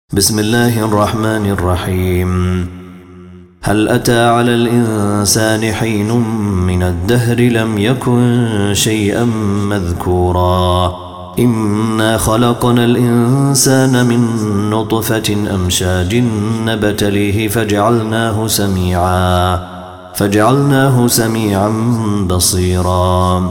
بسم الله الرحمن الرحيم. هل أتى على الإنسان حين من الدهر لم يكن شيئا مذكورا إنا خلقنا الإنسان من نطفة أمشاج نبتليه فجعلناه سميعا بصيرا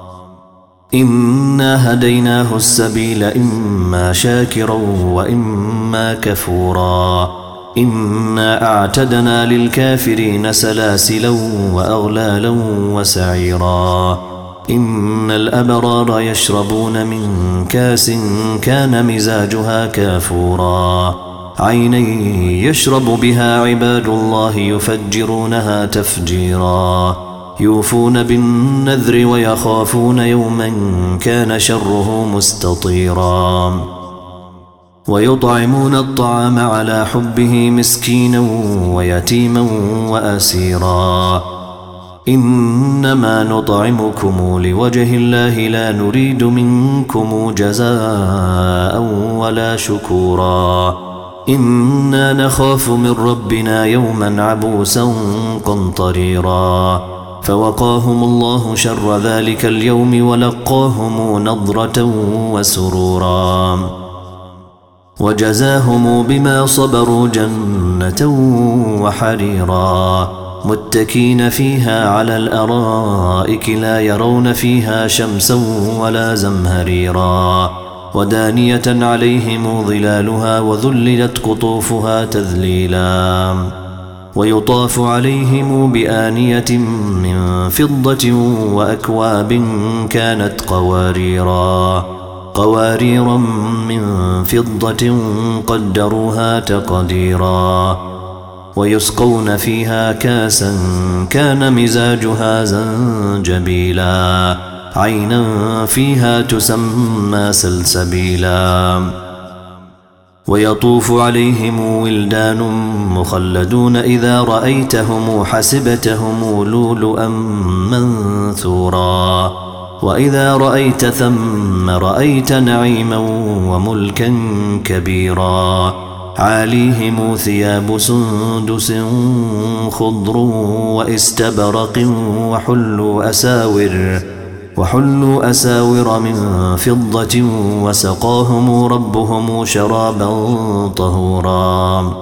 إنا هديناه السبيل إما شاكرا وإما كفورا إنا أعتدنا للكافرين سلاسلا وأغلالا وسعيرا إن الأبرار يشربون من كاس كان مزاجها كافورا عينا يشرب بها عباد الله يفجرونها تفجيرا يوفون بالنذر ويخافون يوما كان شره مستطيرا ويطعمون الطعام على حبه مسكينا ويتيما وأسيرا إنما نطعمكم لوجه الله لا نريد منكم جزاء ولا شكورا إنا نخاف من ربنا يوما عبوسا قمطريرا فوقاهم الله شر ذلك اليوم ولقاهم نضرة وسرورا وجزاهم بما صبروا جنة وحريرا متكين فيها على الأرائك لا يرون فيها شمسا ولا زمهريرا ودانية عليهم ظلالها وذللت قطوفها تذليلا ويطاف عليهم بآنية من فضة وأكواب كانت قواريرا من فضة قدروها تقديرا ويسقون فيها كاسا كان مزاجها زنجبيلا عينا فيها تسمى سلسبيلا ويطوف عليهم ولدان مخلدون إذا رأيتهم حسبتهم لؤلؤا منثورا وإذا رأيت ثم رأيت نعيما وملكا كبيرا عاليهم ثياب سندس خضر واستبرق وحلوا أساور من فضة وسقاهم ربهم شرابا طهورا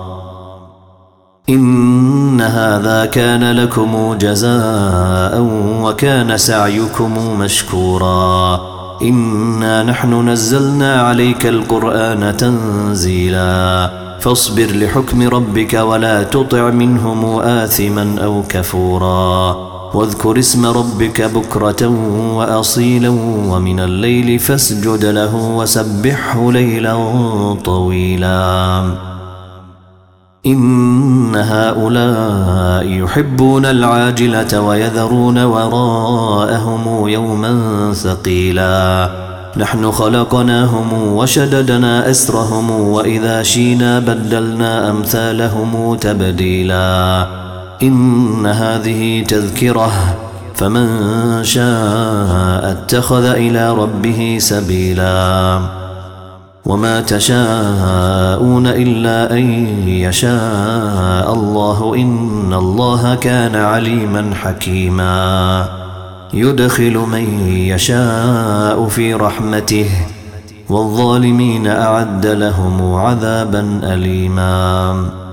إن هذا كان لكم جزاء وكان سعيكم مشكورا إنا نحن نزلنا عليك القرآن تنزيلا فاصبر لحكم ربك ولا تطع منهم آثما أو كفورا واذكر اسم ربك بكرة وأصيلا ومن الليل فاسجد له وسبحه ليلا طويلا إن هؤلاء يحبون العاجلة ويذرون وراءهم يوما ثقيلا نحن خلقناهم وشددنا أسرهم وإذا شينا بدلنا أمثالهم تبديلا إن هذه تذكرة فمن شاء اتخذ إلى ربه سبيلا وما تشاءون إلا أن يشاء الله إن الله كان عليما حكيما يدخل من يشاء في رحمته والظالمين أعد لهم عذابا أليما